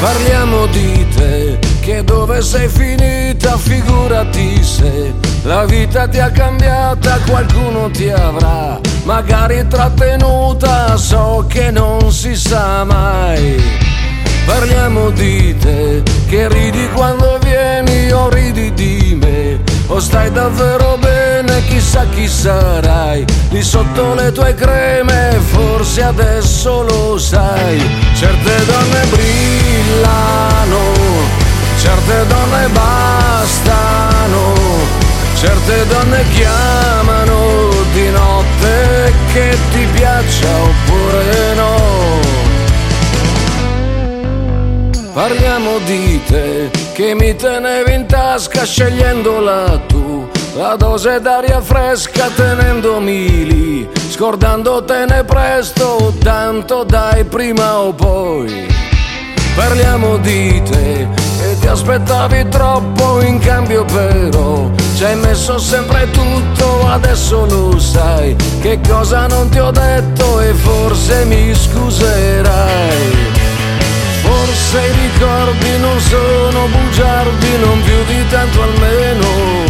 Parliamo di te, che dove sei finita, figurati se la vita ti ha cambiata, qualcuno ti avrà magari trattenuta, so che non si sa mai. Parliamo di te, che ridi quando vieni o ridi di me, o stai davvero bene, chissà chi sarai, lì sotto le tue creme, forse adesso lo sai. Certe donne brillano, certe donne bastano, certe donne chiamano di notte, che ti piaccia oppure no. Parliamo di te, che mi tenevi in tasca scegliendola tu, la dose d'aria fresca tenendomi lì, scordandotene presto, tanto dai prima o poi. Parliamo di te, e ti aspettavi troppo, in cambio però ci hai messo sempre tutto, adesso lo sai, che cosa non ti ho detto e forse mi scuserai. Forse i ricordi non sono bugiardi, non più di tanto almeno.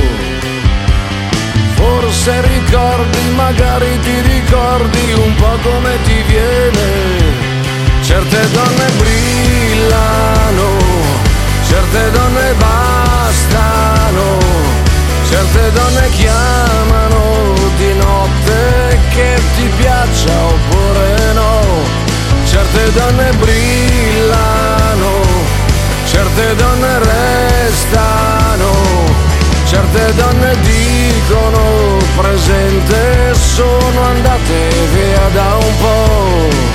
Forse ricordi, magari ti ricordi un po' come ti viene. Certe donne brillano, certe donne bastano, certe donne chiamano di notte, che ti piaccia oppure no. Certe donne brillano, certe donne restano, certe donne dicono presente, sono andate via da un po'.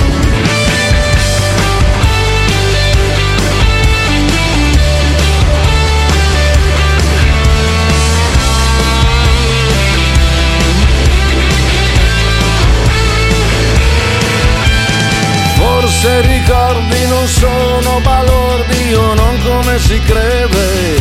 Forse ricordi non sono balordi o non come si crede.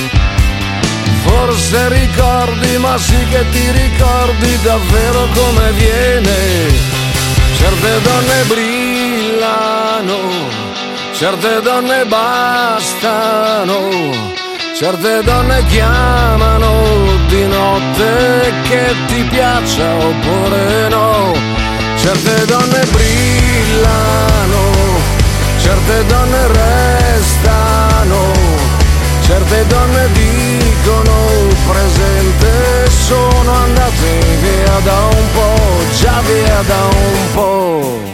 Forse ricordi, ma sì che ti ricordi davvero come viene. Certe donne brillano, certe donne bastano, certe donne chiamano di notte, che ti piaccia oppure no. Certe donne brillano, certe donne restano, certe donne dicono presente, sono andate via da un po', già via da un po'.